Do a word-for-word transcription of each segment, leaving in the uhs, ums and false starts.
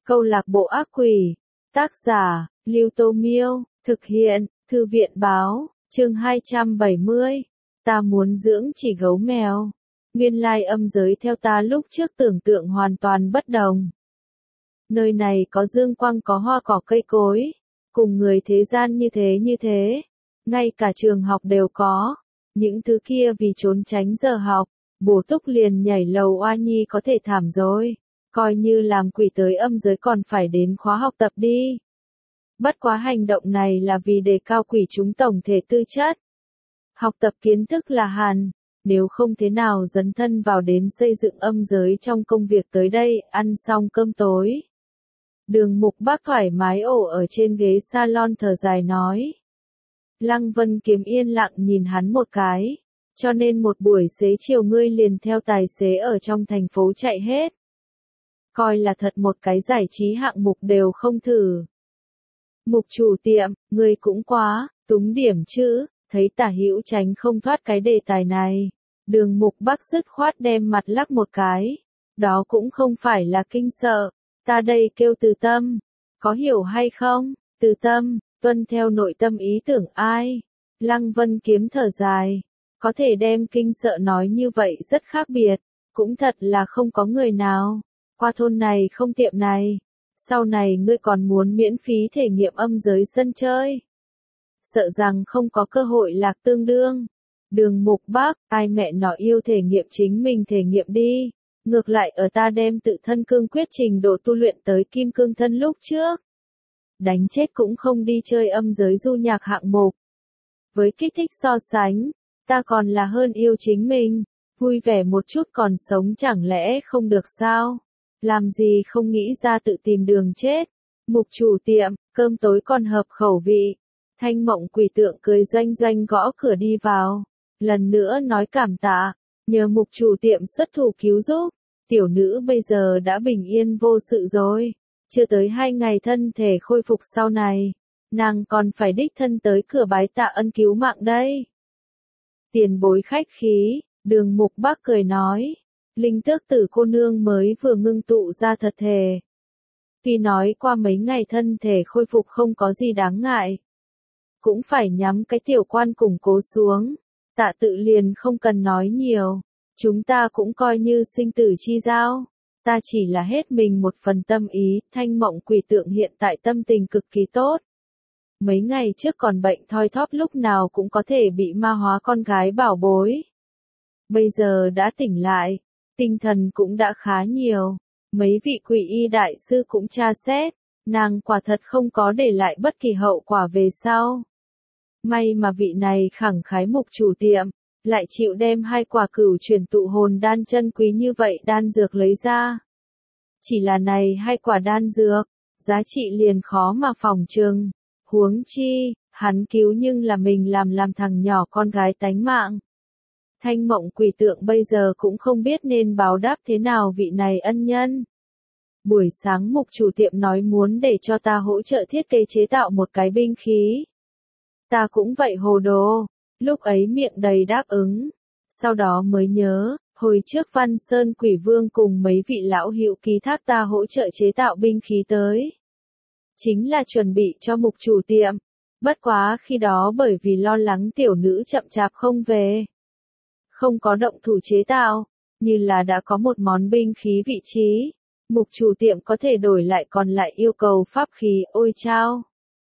Câu lạc bộ ác quỷ. Tác giả, Lưu Tô Miêu. Thực hiện, Thư viện Báo. Chương hai trăm bảy mươi. Ta muốn dưỡng chỉ gấu mèo. Nguyên lai âm giới theo ta lúc trước tưởng tượng hoàn toàn bất đồng. Nơi này có dương quang, có hoa cỏ cây cối. Cùng người thế gian như thế như thế. Ngay cả trường học đều có. Những thứ kia vì trốn tránh giờ học, bổ túc liền nhảy lầu oa nhi có thể thảm rồi. Coi như làm quỷ tới âm giới còn phải đến khóa học tập đi. Bất quá hành động này là vì đề cao quỷ chúng tổng thể tư chất. Học tập kiến thức là hàn, nếu không thế nào dấn thân vào đến xây dựng âm giới trong công việc tới đây, ăn xong cơm tối. Đường Mục Bác thoải mái ổ ở trên ghế salon thở dài nói. Lăng Vân Kiếm yên lặng nhìn hắn một cái, cho nên một buổi xế chiều ngươi liền theo tài xế ở trong thành phố chạy hết. Coi là thật một cái giải trí hạng mục đều không thử. Mục chủ tiệm, ngươi cũng quá, túng điểm chứ, thấy Tả Hữu tránh không thoát cái đề tài này. Đường Mục Bác dứt khoát đem mặt lắc một cái. Đó cũng không phải là kinh sợ, ta đây kêu từ tâm. Có hiểu hay không? Từ tâm, tuân theo nội tâm ý tưởng ai? Lăng Vân Kiếm thở dài. Có thể đem kinh sợ nói như vậy rất khác biệt. Cũng thật là không có người nào. Qua thôn này không tiệm này. Sau này ngươi còn muốn miễn phí thể nghiệm âm giới sân chơi. Sợ rằng không có cơ hội lạc tương đương. Đường Mục Bác, ai mẹ nó yêu thể nghiệm chính mình thể nghiệm đi. Ngược lại ở ta đem tự thân cương quyết trình độ tu luyện tới kim cương thân lúc trước. Đánh chết cũng không đi chơi âm giới du nhạc hạng mục. Với kích thích so sánh, ta còn là hơn yêu chính mình. Vui vẻ một chút còn sống chẳng lẽ không được sao? Làm gì không nghĩ ra tự tìm đường chết. Mục chủ tiệm, cơm tối còn hợp khẩu vị. Thanh Mộng Quỷ Tượng cười doanh doanh gõ cửa đi vào. Lần nữa nói cảm tạ, nhờ mục chủ tiệm xuất thủ cứu giúp. Tiểu nữ bây giờ đã bình yên vô sự rồi. Chưa tới hai ngày thân thể khôi phục sau này. Nàng còn phải đích thân tới cửa bái tạ ân cứu mạng đây. Tiền bối khách khí, Đường Mục Bác cười nói. Linh Tước Tử cô nương mới vừa ngưng tụ ra thật thề. Tuy nói qua mấy ngày thân thể khôi phục không có gì đáng ngại. Cũng phải nhắm cái tiểu quan củng cố xuống. Tạ Tự liền không cần nói nhiều. Chúng ta cũng coi như sinh tử chi giao. Ta chỉ là hết mình một phần tâm ý. Thanh Mộng Quỷ Tượng hiện tại tâm tình cực kỳ tốt. Mấy ngày trước còn bệnh thoi thóp lúc nào cũng có thể bị ma hóa con gái bảo bối. Bây giờ đã tỉnh lại. Tinh thần cũng đã khá nhiều. Mấy vị quỷ y đại sư cũng tra xét. Nàng quả thật không có để lại bất kỳ hậu quả về sau. May mà vị này khẳng khái mục chủ tiệm. Lại chịu đem hai quả cửu chuyển tụ hồn đan chân quý như vậy đan dược lấy ra. Chỉ là này hai quả đan dược. Giá trị liền khó mà phòng trừng. Huống chi, hắn cứu nhưng là mình làm làm thằng nhỏ con gái tánh mạng. Thanh Mộng Quỷ Tượng bây giờ cũng không biết nên báo đáp thế nào vị này ân nhân. Buổi sáng mục chủ tiệm nói muốn để cho ta hỗ trợ thiết kế chế tạo một cái binh khí. Ta cũng vậy hồ đồ, lúc ấy miệng đầy đáp ứng. Sau đó mới nhớ, hồi trước Văn Sơn Quỷ Vương cùng mấy vị lão hữu ký thác ta hỗ trợ chế tạo binh khí tới. Chính là chuẩn bị cho mục chủ tiệm. Bất quá khi đó bởi vì lo lắng tiểu nữ chậm chạp không về. Không có động thủ chế tạo, như là đã có một món binh khí vị trí. Mục chủ tiệm có thể đổi lại còn lại yêu cầu pháp khí ôi chao.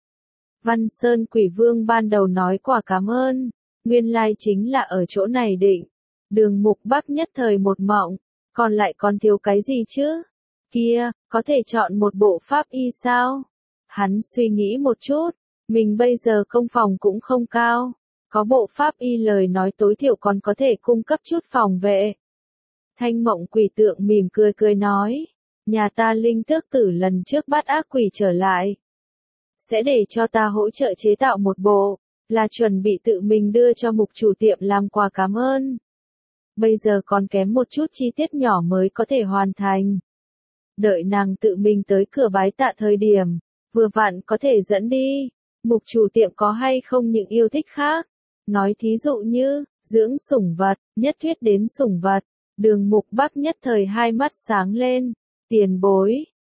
Văn Sơn Quỷ Vương ban đầu nói quả cảm ơn, nguyên lai chính là ở chỗ này định. Đường Mục Bác nhất thời một mộng, còn lại còn thiếu cái gì chứ? Kia, có thể chọn một bộ pháp y sao? Hắn suy nghĩ một chút, mình bây giờ công phòng cũng không cao. Có bộ pháp y lời nói tối thiểu còn có thể cung cấp chút phòng vệ. Thanh Mộng Quỷ Tượng mỉm cười cười nói. Nhà ta Linh Tước Tử lần trước bắt ác quỷ trở lại. Sẽ để cho ta hỗ trợ chế tạo một bộ. Là chuẩn bị tự mình đưa cho mục chủ tiệm làm quà cảm ơn. Bây giờ còn kém một chút chi tiết nhỏ mới có thể hoàn thành. Đợi nàng tự mình tới cửa bái tạ thời điểm. Vừa vặn có thể dẫn đi. Mục chủ tiệm có hay không những yêu thích khác. Nói thí dụ như, dưỡng sủng vật, nhất thuyết đến sủng vật. Đường Mục Bác nhất thời hai mắt sáng lên. Tiền bối,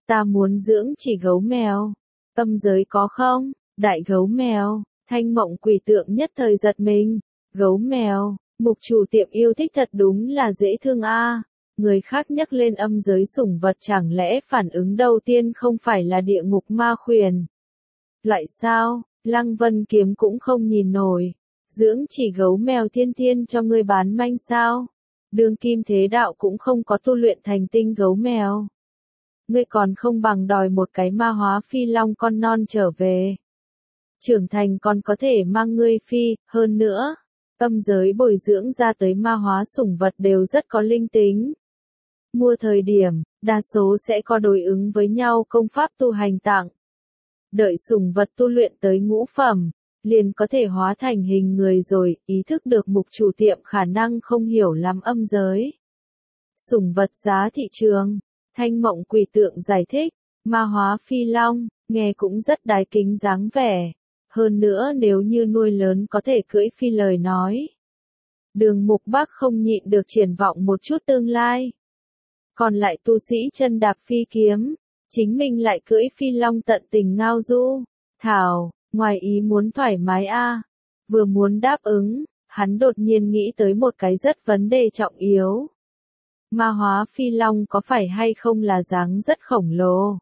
Ta muốn dưỡng chỉ gấu mèo. Âm giới có không? Đại gấu mèo. Thanh Mộng Quỷ Tượng nhất thời giật mình. Gấu mèo, mục chủ tiệm yêu thích thật đúng là dễ thương a. Người khác nhắc lên âm giới sủng vật chẳng lẽ phản ứng đầu tiên không phải là địa ngục ma khuyển. Loại sao, Lăng Vân Kiếm cũng không nhìn nổi. Dưỡng chỉ gấu mèo thiên thiên cho ngươi bán manh sao? Đương kim thế đạo cũng không có tu luyện thành tinh gấu mèo. Ngươi còn không bằng đòi một cái ma hóa phi long con non trở về. Trưởng thành còn có thể mang ngươi phi, hơn nữa. Âm giới bồi dưỡng ra tới ma hóa sủng vật đều rất có linh tính. Mua thời điểm, đa số sẽ có đối ứng với nhau công pháp tu hành tặng. Đợi sủng vật tu luyện tới ngũ phẩm, liền có thể hóa thành hình người rồi, ý thức được mục chủ tiệm khả năng không hiểu lắm âm giới. Sủng vật giá thị trường, Thanh Mộng Quỷ Tượng giải thích, ma hóa phi long, nghe cũng rất đái kính dáng vẻ. Hơn nữa nếu như nuôi lớn có thể cưỡi phi lời nói. Đường Mục Bắc không nhịn được triển vọng một chút tương lai. Còn lại tu sĩ chân đạp phi kiếm, chính mình lại cưỡi phi long tận tình ngao du. Thảo, ngoài ý muốn thoải mái a. Vừa muốn đáp ứng, hắn đột nhiên nghĩ tới một cái rất vấn đề trọng yếu. Ma hóa phi long có phải hay không là dáng rất khổng lồ?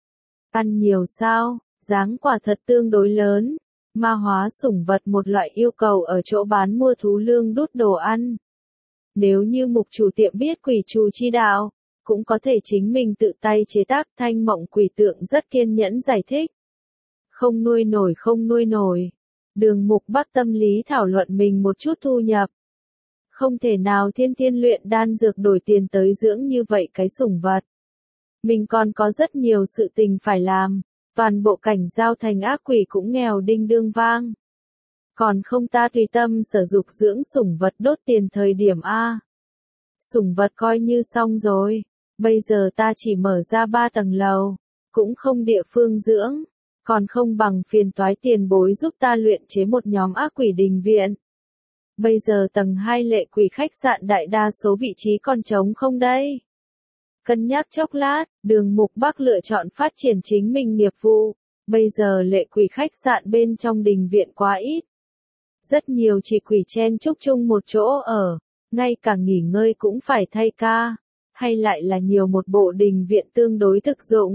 Ăn nhiều sao? Dáng quả thật tương đối lớn. Ma hóa sủng vật một loại yêu cầu ở chỗ bán mua thú lương đút đồ ăn. Nếu như mục chủ tiệm biết quỷ trù chi đạo, cũng có thể chính mình tự tay chế tác. Thanh Mộng Quỷ Tượng rất kiên nhẫn giải thích. Không nuôi nổi không nuôi nổi. Đường Mục Bắc tâm lý thảo luận mình một chút thu nhập. Không thể nào thiên thiên luyện đan dược đổi tiền tới dưỡng như vậy cái sủng vật. Mình còn có rất nhiều sự tình phải làm. Toàn bộ cảnh giao thành ác quỷ cũng nghèo đinh đương vang. Còn không ta tùy tâm sở dục dưỡng sủng vật đốt tiền thời điểm A. Sủng vật coi như xong rồi. Bây giờ ta chỉ mở ra ba tầng lầu. Cũng không địa phương dưỡng. Còn không bằng phiền toái tiền bối giúp ta luyện chế một nhóm ác quỷ đình viện. Bây giờ tầng hai lệ quỷ khách sạn đại đa số vị trí còn trống không đây? Cân nhắc chốc lát, Đường Mục Bắc lựa chọn phát triển chính mình nghiệp vụ. Bây giờ lệ quỷ khách sạn bên trong đình viện quá ít. Rất nhiều chỉ quỷ chen chúc chung một chỗ ở, ngay cả nghỉ ngơi cũng phải thay ca. Hay lại là nhiều một bộ đình viện tương đối thực dụng.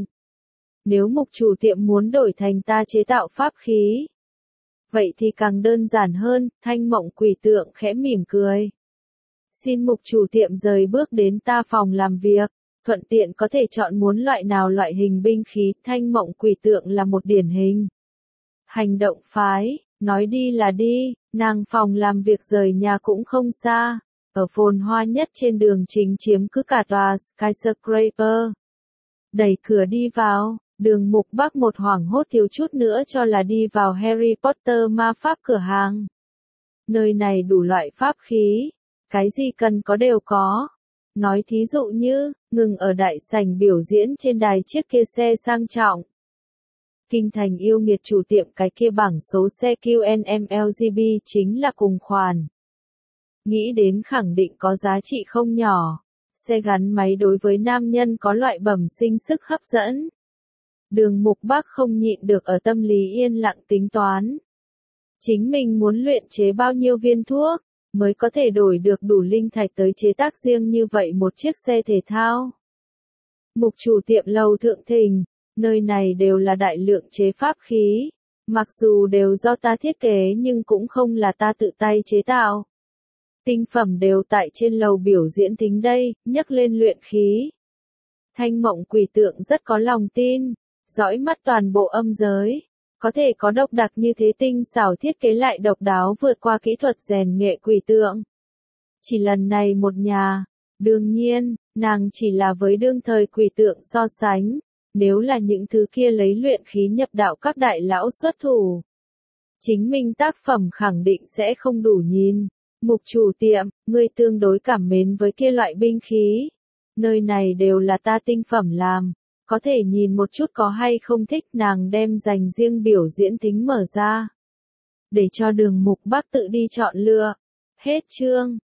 Nếu mục chủ tiệm muốn đổi thành ta chế tạo pháp khí, vậy thì càng đơn giản hơn. Thanh Mộng Quỷ Tượng khẽ mỉm cười. Xin mục chủ tiệm rời bước đến ta phòng làm việc. Thuận tiện có thể chọn muốn loại nào loại hình binh khí. Thanh Mộng Quỷ Tượng là một điển hình hành động phái, nói đi là đi. Nàng phòng làm việc rời nhà cũng không xa, ở phồn hoa nhất trên đường chính chiếm cứ cả tòa skyscraper. Đẩy cửa đi vào, Đường Mục Bắc một hoảng hốt thiếu chút nữa cho là đi vào Harry Potter ma pháp cửa hàng. Nơi này đủ loại pháp khí, cái gì cần có đều có. Nói thí dụ như, ngừng ở đại sảnh biểu diễn trên đài chiếc kia xe sang trọng. Kinh thành yêu nghiệt chủ tiệm cái kia bảng số xe Q N M L G B chính là cùng khoản. Nghĩ đến khẳng định có giá trị không nhỏ. Xe gắn máy đối với nam nhân có loại bẩm sinh sức hấp dẫn. Đường Mục Bắc không nhịn được ở tâm lý yên lặng tính toán. Chính mình muốn luyện chế bao nhiêu viên thuốc, mới có thể đổi được đủ linh thạch tới chế tác riêng như vậy một chiếc xe thể thao. Mục chủ tiệm lầu thượng thình, nơi này đều là đại lượng chế pháp khí. Mặc dù đều do ta thiết kế nhưng cũng không là ta tự tay chế tạo. Tinh phẩm đều tại trên lầu biểu diễn thính đây, nhấc lên luyện khí. Thanh Mộng Quỷ Tượng rất có lòng tin, dõi mắt toàn bộ âm giới. Có thể có độc đặc như thế tinh xảo thiết kế lại độc đáo vượt qua kỹ thuật rèn nghệ quỷ tượng. Chỉ lần này một nhà, đương nhiên, nàng chỉ là với đương thời quỷ tượng so sánh, nếu là những thứ kia lấy luyện khí nhập đạo các đại lão xuất thủ. Chính mình tác phẩm khẳng định sẽ không đủ nhìn. Mục chủ tiệm, ngươi tương đối cảm mến với kia loại binh khí. Nơi này đều là ta tinh phẩm làm. Có thể nhìn một chút có hay không thích. Nàng đem dành riêng biểu diễn tính mở ra. Để cho Đường Mục Bắc tự đi chọn lựa. Hết chương.